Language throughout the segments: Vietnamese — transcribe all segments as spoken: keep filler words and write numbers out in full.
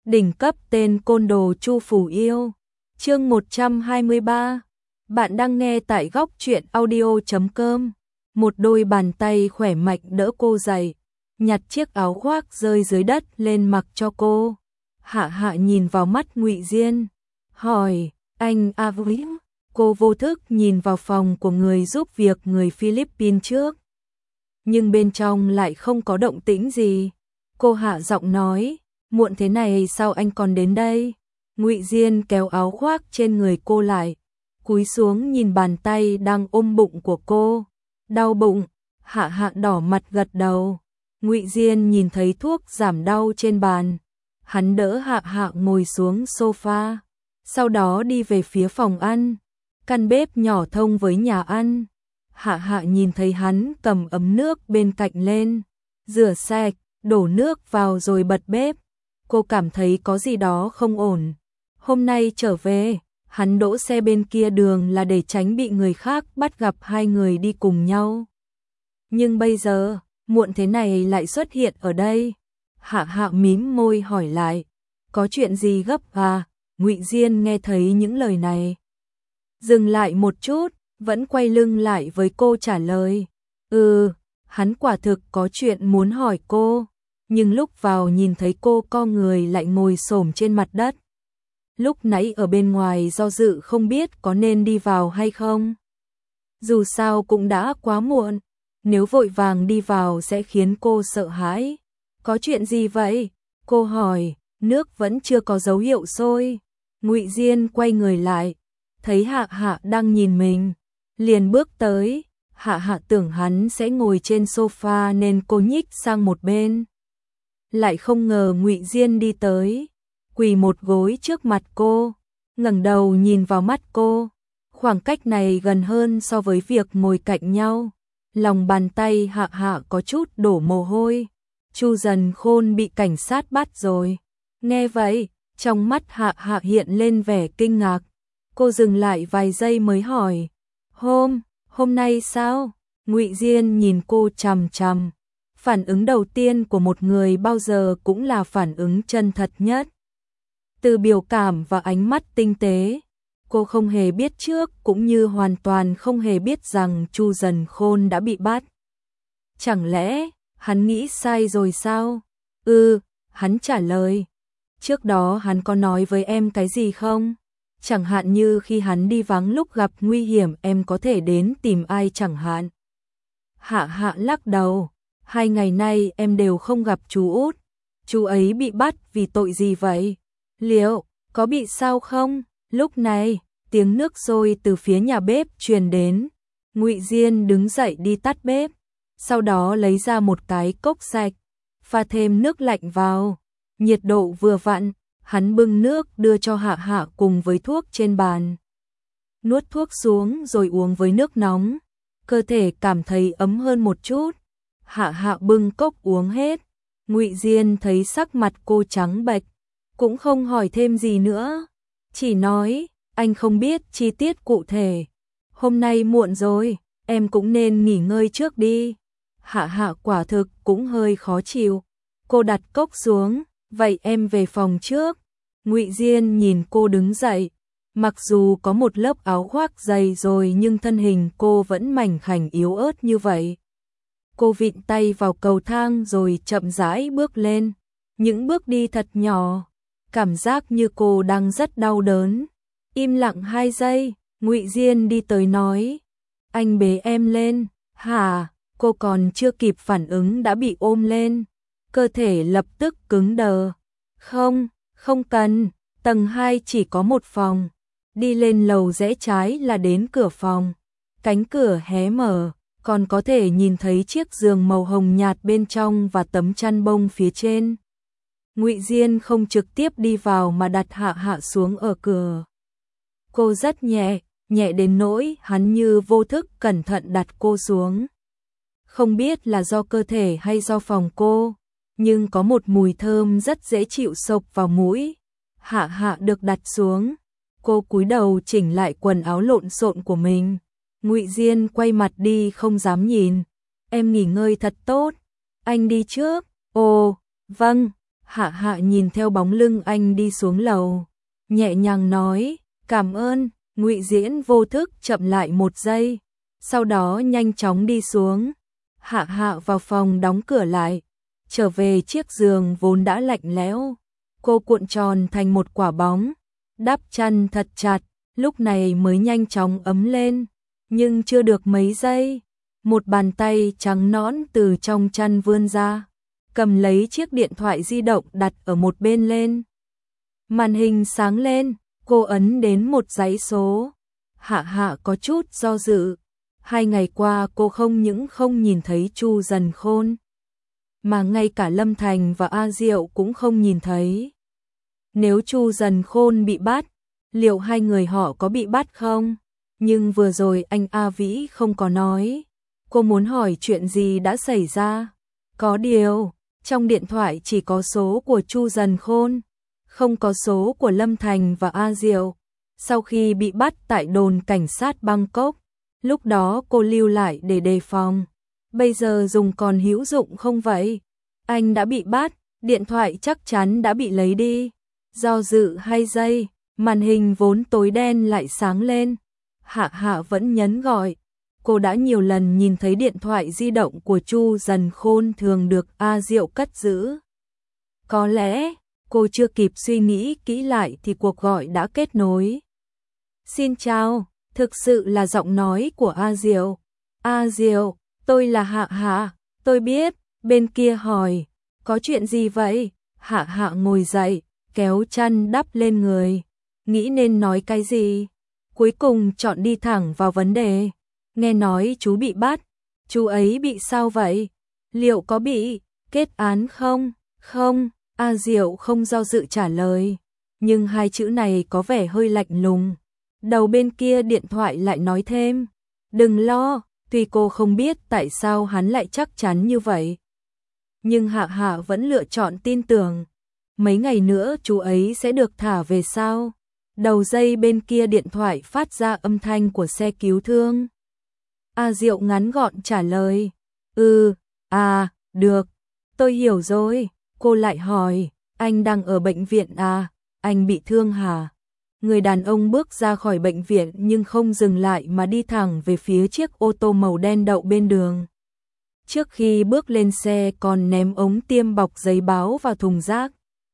Đỉnh cấp tên côn đồ Chu Phủ Yêu. Chương một trăm hai mươi ba. Bạn đang nghe tại góc truyện audio chấm com. Một đôi bàn tay khỏe mạnh đỡ cô dậy, nhặt chiếc áo khoác rơi dưới đất lên mặc cho cô. Hạ Hạ nhìn vào mắt Ngụy Diên, hỏi: "Anh Avri?" Cô vô thức nhìn vào phòng của người giúp việc người Philippines trước, nhưng bên trong lại không có động tĩnh gì. Cô hạ giọng nói: "Muộn thế này sao anh còn đến đây?" Ngụy Diên kéo áo khoác trên người cô lại, cúi xuống nhìn bàn tay đang ôm bụng của cô. "Đau bụng?" Hạ Hạ đỏ mặt gật đầu. Ngụy Diên nhìn thấy thuốc giảm đau trên bàn, hắn đỡ Hạ Hạ ngồi xuống sofa, sau đó đi về phía phòng ăn, căn bếp nhỏ thông với nhà ăn. Hạ Hạ nhìn thấy hắn cầm ấm nước bên cạnh lên, rửa sạch, đổ nước vào rồi bật bếp. Cô cảm thấy có gì đó không ổn. Hôm nay trở về, hắn đỗ xe bên kia đường là để tránh bị người khác bắt gặp hai người đi cùng nhau. Nhưng bây giờ, muộn thế này lại xuất hiện ở đây. Hạ Hạ mím môi hỏi lại: "Có chuyện gì gấp à?" Ngụy Diên nghe thấy những lời này, dừng lại một chút, vẫn quay lưng lại với cô trả lời: "Ừ." Hắn quả thực có chuyện muốn hỏi cô, nhưng lúc vào nhìn thấy cô co người lại ngồi xổm trên mặt đất. Lúc nãy ở bên ngoài do dự không biết có nên đi vào hay không. Dù sao cũng đã quá muộn, nếu vội vàng đi vào sẽ khiến cô sợ hãi. "Có chuyện gì vậy?" Cô hỏi. "Nước vẫn chưa có dấu hiệu sôi." Ngụy Diên quay người lại, thấy Hạ Hạ đang nhìn mình, liền bước tới. Hạ Hạ tưởng hắn sẽ ngồi trên sofa nên cô nhích sang một bên. Lại không ngờ Ngụy Diên đi tới, quỳ một gối trước mặt cô, ngẩng đầu nhìn vào mắt cô. Khoảng cách này gần hơn so với việc ngồi cạnh nhau. Lòng bàn tay Hạ Hạ có chút đổ mồ hôi. Chu Dần Khôn bị cảnh sát bắt rồi. Nghe vậy, trong mắt Hạ Hạ hiện lên vẻ kinh ngạc. Cô dừng lại vài giây mới hỏi: Hôm, hôm nay sao?" Ngụy Diên nhìn cô chằm chằm. Phản ứng đầu tiên của một người bao giờ cũng là phản ứng chân thật nhất. Từ biểu cảm và ánh mắt tinh tế, cô không hề biết trước cũng như hoàn toàn không hề biết rằng Chu Dần Khôn đã bị bắt. Chẳng lẽ hắn nghĩ sai rồi sao? "Ừ", hắn trả lời. "Trước đó hắn có nói với em cái gì không? Chẳng hạn như khi hắn đi vắng lúc gặp nguy hiểm em có thể đến tìm ai chẳng hạn." Hạ Hạ lắc đầu. "Hai ngày nay em đều không gặp chú út." "Chú ấy bị bắt vì tội gì vậy? Liệu có bị sao không?" Lúc này, tiếng nước sôi từ phía nhà bếp truyền đến. Ngụy Diên đứng dậy đi tắt bếp, sau đó lấy ra một cái cốc sạch, pha thêm nước lạnh vào. Nhiệt độ vừa vặn, hắn bưng nước đưa cho Hạ Hạ cùng với thuốc trên bàn. Nuốt thuốc xuống rồi uống với nước nóng, cơ thể cảm thấy ấm hơn một chút. Hạ Hạ bưng cốc uống hết. Ngụy Diên thấy sắc mặt cô trắng bệch, cũng không hỏi thêm gì nữa, chỉ nói: "Anh không biết chi tiết cụ thể. Hôm nay muộn rồi, em cũng nên nghỉ ngơi trước đi." Hạ Hạ quả thực cũng hơi khó chịu. Cô đặt cốc xuống. "Vậy em về phòng trước." Ngụy Diên nhìn cô đứng dậy. Mặc dù có một lớp áo khoác dày rồi nhưng thân hình cô vẫn mảnh khảnh yếu ớt như vậy. Cô vịn tay vào cầu thang rồi chậm rãi bước lên. Những bước đi thật nhỏ, cảm giác như cô đang rất đau đớn. Im lặng hai giây, Ngụy Diên đi tới nói: "Anh bế em lên." "Hả?" Cô còn chưa kịp phản ứng đã bị ôm lên, cơ thể lập tức cứng đờ. "Không, không cần, tầng hai chỉ có một phòng." Đi lên lầu rẽ trái là đến cửa phòng. Cánh cửa hé mở, còn có thể nhìn thấy chiếc giường màu hồng nhạt bên trong và tấm chăn bông phía trên. Ngụy Diên không trực tiếp đi vào mà đặt Hạ Hạ xuống ở cửa. Cô rất nhẹ, nhẹ đến nỗi hắn như vô thức cẩn thận đặt cô xuống. Không biết là do cơ thể hay do phòng cô, nhưng có một mùi thơm rất dễ chịu xộc vào mũi. Hạ Hạ được đặt xuống. Cô cúi đầu chỉnh lại quần áo lộn xộn của mình. Ngụy Diên quay mặt đi không dám nhìn. "Em nghỉ ngơi thật tốt. Anh đi trước." "Ồ, vâng." Hạ Hạ nhìn theo bóng lưng anh đi xuống lầu, nhẹ nhàng nói, cảm ơn. Ngụy Diễn vô thức chậm lại một giây, sau đó nhanh chóng đi xuống. Hạ Hạ vào phòng đóng cửa lại, trở về chiếc giường vốn đã lạnh lẽo. Cô cuộn tròn thành một quả bóng, đắp chăn thật chặt, lúc này mới nhanh chóng ấm lên. Nhưng chưa được mấy giây, một bàn tay trắng nõn từ trong chăn vươn ra, cầm lấy chiếc điện thoại di động đặt ở một bên lên. Màn hình sáng lên, cô ấn đến một dãy số. Hạ Hạ có chút do dự. Hai ngày qua cô không những không nhìn thấy Chu Dần Khôn, mà ngay cả Lâm Thành và A Diệu cũng không nhìn thấy. Nếu Chu Dần Khôn bị bắt, liệu hai người họ có bị bắt không? Nhưng vừa rồi anh A Vĩ không có nói. Cô muốn hỏi chuyện gì đã xảy ra. Có điều, trong điện thoại chỉ có số của Chu Dần Khôn, không có số của Lâm Thành và A Diệu. Sau khi bị bắt tại đồn cảnh sát Bangkok, lúc đó cô lưu lại để đề phòng. Bây giờ dùng còn hữu dụng không vậy? Anh đã bị bắt, điện thoại chắc chắn đã bị lấy đi. Do dự hai giây, màn hình vốn tối đen lại sáng lên. Hạ Hạ vẫn nhấn gọi. Cô đã nhiều lần nhìn thấy điện thoại di động của Chu Dần Khôn thường được A Diệu cất giữ. Có lẽ, cô chưa kịp suy nghĩ kỹ lại thì cuộc gọi đã kết nối. Xin chào, thực sự là giọng nói của A Diệu. A Diệu, tôi là Hạ Hạ, tôi biết. Bên kia hỏi, có chuyện gì vậy? Hạ Hạ ngồi dậy, kéo chăn đắp lên người, nghĩ nên nói cái gì. Cuối cùng chọn đi thẳng vào vấn đề. Nghe nói chú bị bắt, chú ấy bị sao vậy? Liệu có bị kết án không? Không, A Diệu không do dự trả lời. Nhưng hai chữ này có vẻ hơi lạnh lùng. Đầu bên kia điện thoại lại nói thêm, đừng lo. Tuy cô không biết tại sao hắn lại chắc chắn như vậy, nhưng Hạ Hạ vẫn lựa chọn tin tưởng. Mấy ngày nữa chú ấy sẽ được thả về sao? Đầu dây bên kia điện thoại phát ra âm thanh của xe cứu thương. A Diệu ngắn gọn trả lời, ừ, à, được, tôi hiểu rồi. Cô lại hỏi, anh đang ở bệnh viện à, anh bị thương hả? Người đàn ông bước ra khỏi bệnh viện nhưng không dừng lại mà đi thẳng về phía chiếc ô tô màu đen đậu bên đường. Trước khi bước lên xe còn ném ống tiêm bọc giấy báo vào thùng rác.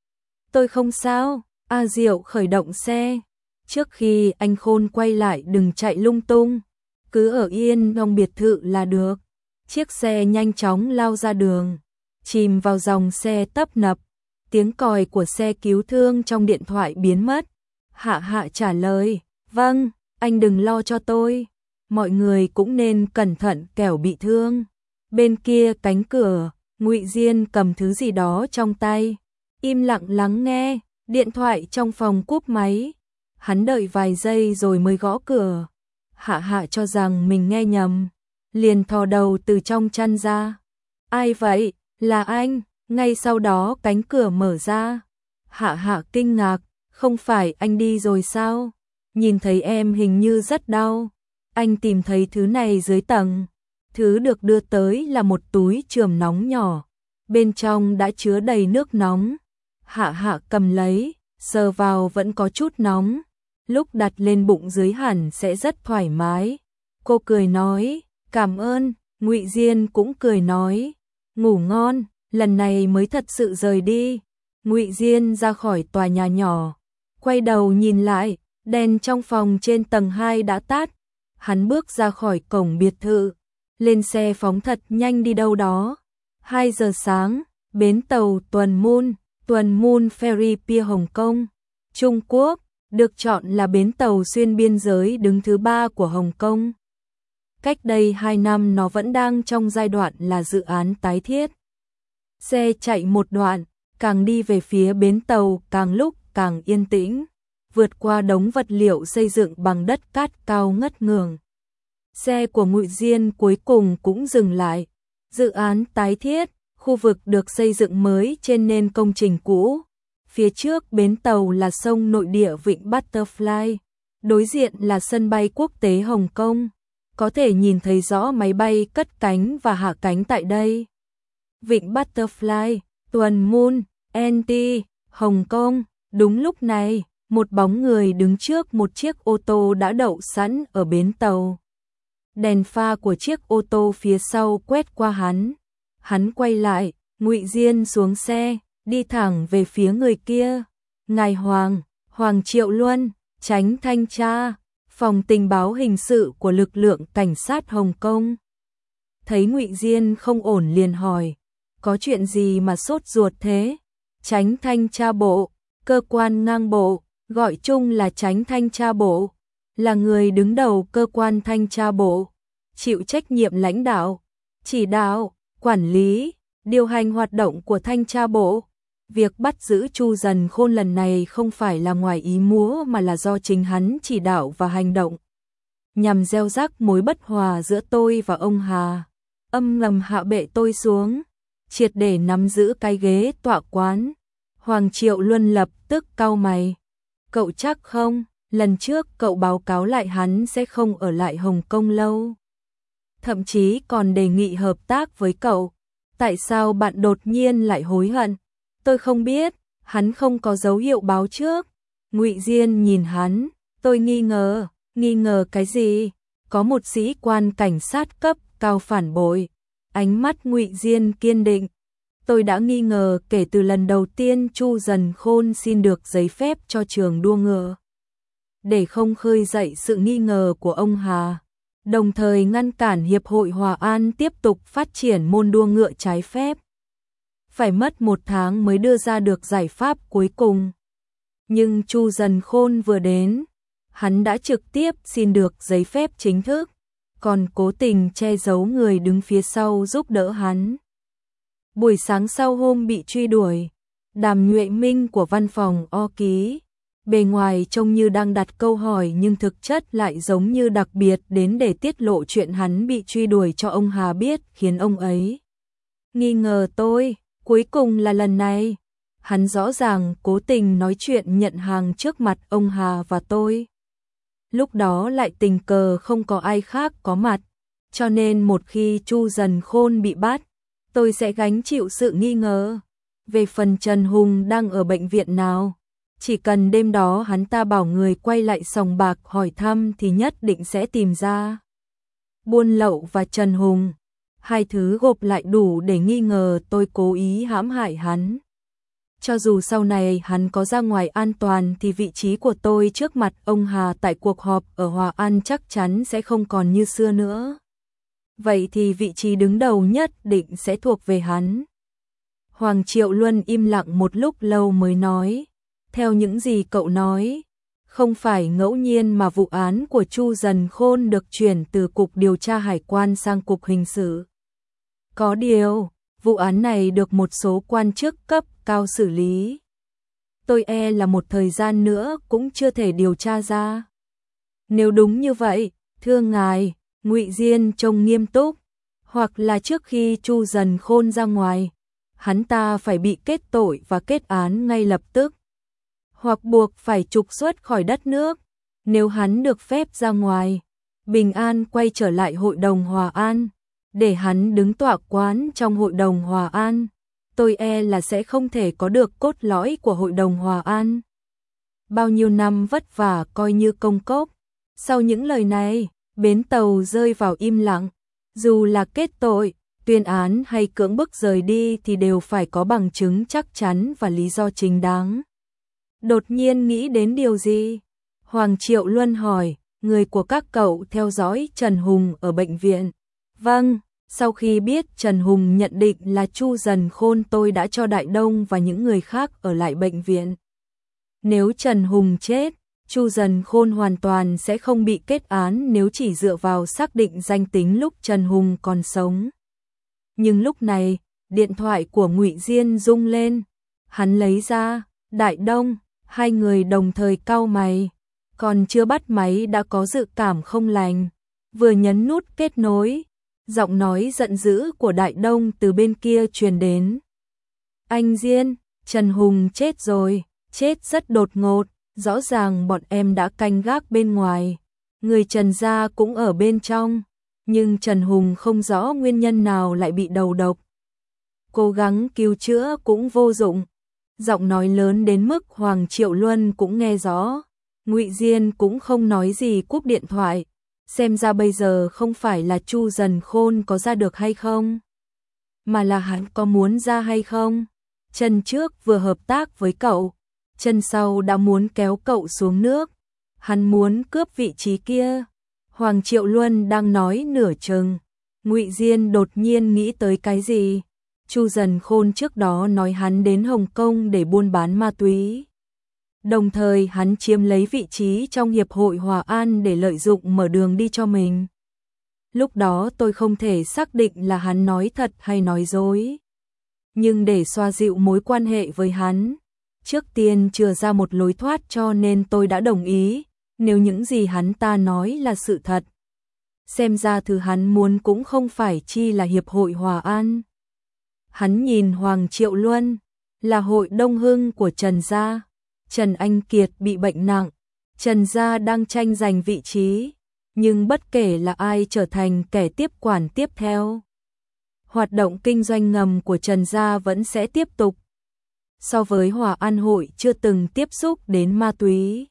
Tôi không sao. A Diệu khởi động xe. Trước khi anh Khôn quay lại, đừng chạy lung tung, cứ ở yên trong biệt thự là được. Chiếc xe nhanh chóng lao ra đường, chìm vào dòng xe tấp nập. Tiếng còi của xe cứu thương trong điện thoại biến mất. Hạ Hạ trả lời, vâng, anh đừng lo cho tôi. Mọi người cũng nên cẩn thận kẻo bị thương. Bên kia cánh cửa, Ngụy Diên cầm thứ gì đó trong tay, im lặng lắng nghe. Điện thoại trong phòng cúp máy. Hắn đợi vài giây rồi mới gõ cửa. Hạ Hạ cho rằng mình nghe nhầm, liền thò đầu từ trong chăn ra. Ai vậy? Là anh. Ngay sau đó cánh cửa mở ra. Hạ Hạ kinh ngạc, không phải anh đi rồi sao? Nhìn thấy em hình như rất đau. Anh tìm thấy thứ này dưới tầng. Thứ được đưa tới là một túi chườm nóng nhỏ, bên trong đã chứa đầy nước nóng. Hạ Hạ cầm lấy, sờ vào vẫn có chút nóng, lúc đặt lên bụng dưới hẳn sẽ rất thoải mái. Cô cười nói, cảm ơn. Ngụy Diên cũng cười nói, ngủ ngon. Lần này mới thật sự rời đi. Ngụy Diên ra khỏi tòa nhà nhỏ, quay đầu nhìn lại, đèn trong phòng trên tầng hai đã tắt. Hắn bước ra khỏi cổng biệt thự, lên xe phóng thật nhanh đi đâu đó. Hai giờ sáng, bến tàu Tuần Moon, Tuần Moon Ferry Pier Hồng Kông, Trung Quốc, được chọn là bến tàu xuyên biên giới đứng thứ ba của Hồng Kông. Cách đây hai năm nó vẫn đang trong giai đoạn là dự án tái thiết. Xe chạy một đoạn, càng đi về phía bến tàu càng lúc càng yên tĩnh, vượt qua đống vật liệu xây dựng bằng đất cát cao ngất ngường. Xe của Ngụy Diên cuối cùng cũng dừng lại. Dự án tái thiết, khu vực được xây dựng mới trên nền công trình cũ. Phía trước bến tàu là sông nội địa vịnh Butterfly, đối diện là sân bay quốc tế Hồng Kông. Có thể nhìn thấy rõ máy bay cất cánh và hạ cánh tại đây. Vịnh Butterfly, Tuần Moon, en tê, Hồng Kông. Đúng lúc này, một bóng người đứng trước một chiếc ô tô đã đậu sẵn ở bến tàu. Đèn pha của chiếc ô tô phía sau quét qua hắn. Hắn quay lại, Ngụy Diên xuống xe, đi thẳng về phía người kia. Ngài Hoàng, Hoàng Triệu Luân, Chánh thanh tra, phòng tình báo hình sự của lực lượng cảnh sát Hồng Kông. Thấy Ngụy Diên không ổn liền hỏi, có chuyện gì mà sốt ruột thế? Chánh thanh tra bộ, cơ quan ngang bộ, gọi chung là Chánh thanh tra bộ, là người đứng đầu cơ quan thanh tra bộ, chịu trách nhiệm lãnh đạo, chỉ đạo, quản lý, điều hành hoạt động của thanh tra bộ. Việc bắt giữ Chu Dần Khôn lần này không phải là ngoài ý múa mà là do chính hắn chỉ đạo và hành động, nhằm gieo rắc mối bất hòa giữa tôi và ông Hà, âm ngầm hạ bệ tôi xuống, triệt để nắm giữ cái ghế tọa quán. Hoàng Triệu Luân lập tức cau mày. Cậu chắc không? Lần trước cậu báo cáo lại hắn sẽ không ở lại Hồng Kông lâu. Thậm chí còn đề nghị hợp tác với cậu. Tại sao bạn đột nhiên lại hối hận? Tôi không biết, hắn không có dấu hiệu báo trước. Ngụy Diên nhìn hắn, tôi nghi ngờ, nghi ngờ cái gì? Có một sĩ quan cảnh sát cấp cao phản bội. Ánh mắt Ngụy Diên kiên định. Tôi đã nghi ngờ kể từ lần đầu tiên Chu Dần Khôn xin được giấy phép cho trường đua ngựa. Để không khơi dậy sự nghi ngờ của ông Hà, đồng thời ngăn cản Hiệp hội Hòa An tiếp tục phát triển môn đua ngựa trái phép. Phải mất một tháng mới đưa ra được giải pháp cuối cùng. Nhưng Chu Dần Khôn vừa đến, hắn đã trực tiếp xin được giấy phép chính thức, còn cố tình che giấu người đứng phía sau giúp đỡ hắn. Buổi sáng sau hôm bị truy đuổi, Đàm Nhuệ Minh của văn phòng O Ký, bề ngoài trông như đang đặt câu hỏi nhưng thực chất lại giống như đặc biệt đến để tiết lộ chuyện hắn bị truy đuổi cho ông Hà biết, khiến ông ấy nghi ngờ tôi. Cuối cùng là lần này, hắn rõ ràng cố tình nói chuyện nhận hàng trước mặt ông Hà và tôi. Lúc đó lại tình cờ không có ai khác có mặt, cho nên một khi Chu Dần Khôn bị bắt, tôi sẽ gánh chịu sự nghi ngờ. Về phần Trần Hùng đang ở bệnh viện nào, chỉ cần đêm đó hắn ta bảo người quay lại sòng bạc hỏi thăm thì nhất định sẽ tìm ra. Buôn lậu và Trần Hùng, hai thứ gộp lại đủ để nghi ngờ tôi cố ý hãm hại hắn. Cho dù sau này hắn có ra ngoài an toàn thì vị trí của tôi trước mặt ông Hà tại cuộc họp ở Hòa An chắc chắn sẽ không còn như xưa nữa. Vậy thì vị trí đứng đầu nhất định sẽ thuộc về hắn. Hoàng Triệu Luân im lặng một lúc lâu mới nói, theo những gì cậu nói, không phải ngẫu nhiên mà vụ án của Chu Dần Khôn được chuyển từ Cục Điều tra Hải quan sang Cục Hình sự. Có điều, vụ án này được một số quan chức cấp cao xử lý. Tôi e là một thời gian nữa cũng chưa thể điều tra ra. Nếu đúng như vậy, thưa ngài, Ngụy Diên trông nghiêm túc, hoặc là trước khi Chu Dần Khôn ra ngoài, hắn ta phải bị kết tội và kết án ngay lập tức, hoặc buộc phải trục xuất khỏi đất nước. Nếu hắn được phép ra ngoài, bình an quay trở lại Hội đồng Hòa An, để hắn đứng tọa quán trong Hội đồng Hòa An, tôi e là sẽ không thể có được cốt lõi của Hội đồng Hòa An. Bao nhiêu năm vất vả coi như công cốc. Sau những lời này, bến tàu rơi vào im lặng. Dù là kết tội, tuyên án hay cưỡng bức rời đi thì đều phải có bằng chứng chắc chắn và lý do chính đáng. Đột nhiên nghĩ đến điều gì? Hoàng Triệu Luân hỏi, người của các cậu theo dõi Trần Hùng ở bệnh viện. Vâng, sau khi biết Trần Hùng nhận định là Chu Dần Khôn, tôi đã cho Đại Đông và những người khác ở lại bệnh viện. Nếu Trần Hùng chết, Chu Dần Khôn hoàn toàn sẽ không bị kết án nếu chỉ dựa vào xác định danh tính lúc Trần Hùng còn sống. Nhưng lúc này, điện thoại của Ngụy Diên rung lên. Hắn lấy ra, Đại Đông, hai người đồng thời cau mày. Còn chưa bắt máy đã có dự cảm không lành. Vừa nhấn nút kết nối, giọng nói giận dữ của Đại Đông từ bên kia truyền đến. Anh Diên, Trần Hùng chết rồi, chết rất đột ngột, rõ ràng bọn em đã canh gác bên ngoài. Người Trần gia cũng ở bên trong, nhưng Trần Hùng không rõ nguyên nhân nào lại bị đầu độc. Cố gắng cứu chữa cũng vô dụng, giọng nói lớn đến mức Hoàng Triệu Luân cũng nghe rõ. Ngụy Diên cũng không nói gì cúp điện thoại, xem ra bây giờ không phải là Chu Dần Khôn có ra được hay không, mà là hắn có muốn ra hay không. Chân trước vừa hợp tác với cậu, chân sau đã muốn kéo cậu xuống nước, hắn muốn cướp vị trí kia. Hoàng Triệu Luân đang nói nửa chừng, Ngụy Diên đột nhiên nghĩ tới cái gì. Chu Dần Khôn trước đó nói hắn đến Hồng Kông để buôn bán ma túy. Đồng thời hắn chiếm lấy vị trí trong Hiệp hội Hòa An để lợi dụng mở đường đi cho mình. Lúc đó tôi không thể xác định là hắn nói thật hay nói dối. Nhưng để xoa dịu mối quan hệ với hắn, trước tiên chừa ra một lối thoát cho nên tôi đã đồng ý, nếu những gì hắn ta nói là sự thật. Xem ra thứ hắn muốn cũng không phải chi là Hiệp hội Hòa An. Hắn nhìn Hoàng Triệu Luân, là hội Đông Hưng của Trần gia. Trần Anh Kiệt bị bệnh nặng, Trần gia đang tranh giành vị trí, nhưng bất kể là ai trở thành kẻ tiếp quản tiếp theo, hoạt động kinh doanh ngầm của Trần gia vẫn sẽ tiếp tục. So với Hòa An hội chưa từng tiếp xúc đến ma túy,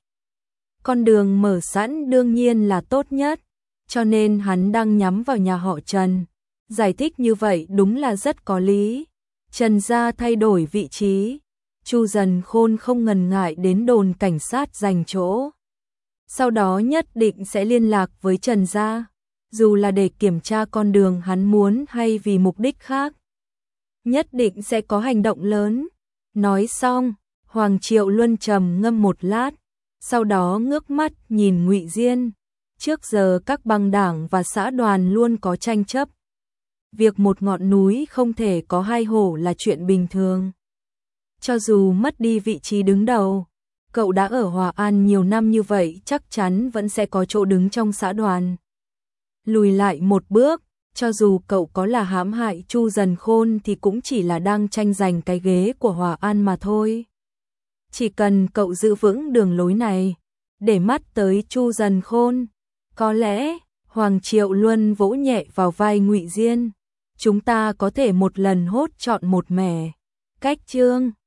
con đường mở sẵn đương nhiên là tốt nhất, cho nên hắn đang nhắm vào nhà họ Trần. Giải thích như vậy đúng là rất có lý. Trần gia thay đổi vị trí, Chu Dần Khôn không ngần ngại đến đồn cảnh sát giành chỗ. Sau đó nhất định sẽ liên lạc với Trần gia, dù là để kiểm tra con đường hắn muốn hay vì mục đích khác. Nhất định sẽ có hành động lớn. Nói xong, Hoàng Triệu Luân trầm ngâm một lát, sau đó ngước mắt nhìn Ngụy Diên. Trước giờ các băng đảng và xã đoàn luôn có tranh chấp. Việc một ngọn núi không thể có hai hổ là chuyện bình thường. Cho dù mất đi vị trí đứng đầu, cậu đã ở Hòa An nhiều năm như vậy chắc chắn vẫn sẽ có chỗ đứng trong xã đoàn. Lùi lại một bước, cho dù cậu có là hãm hại Chu Dần Khôn thì cũng chỉ là đang tranh giành cái ghế của Hòa An mà thôi. Chỉ cần cậu giữ vững đường lối này, để mắt tới Chu Dần Khôn, có lẽ Hoàng Triệu Luân vỗ nhẹ vào vai Ngụy Diên, chúng ta có thể một lần hốt trọn một mẻ. Cách chương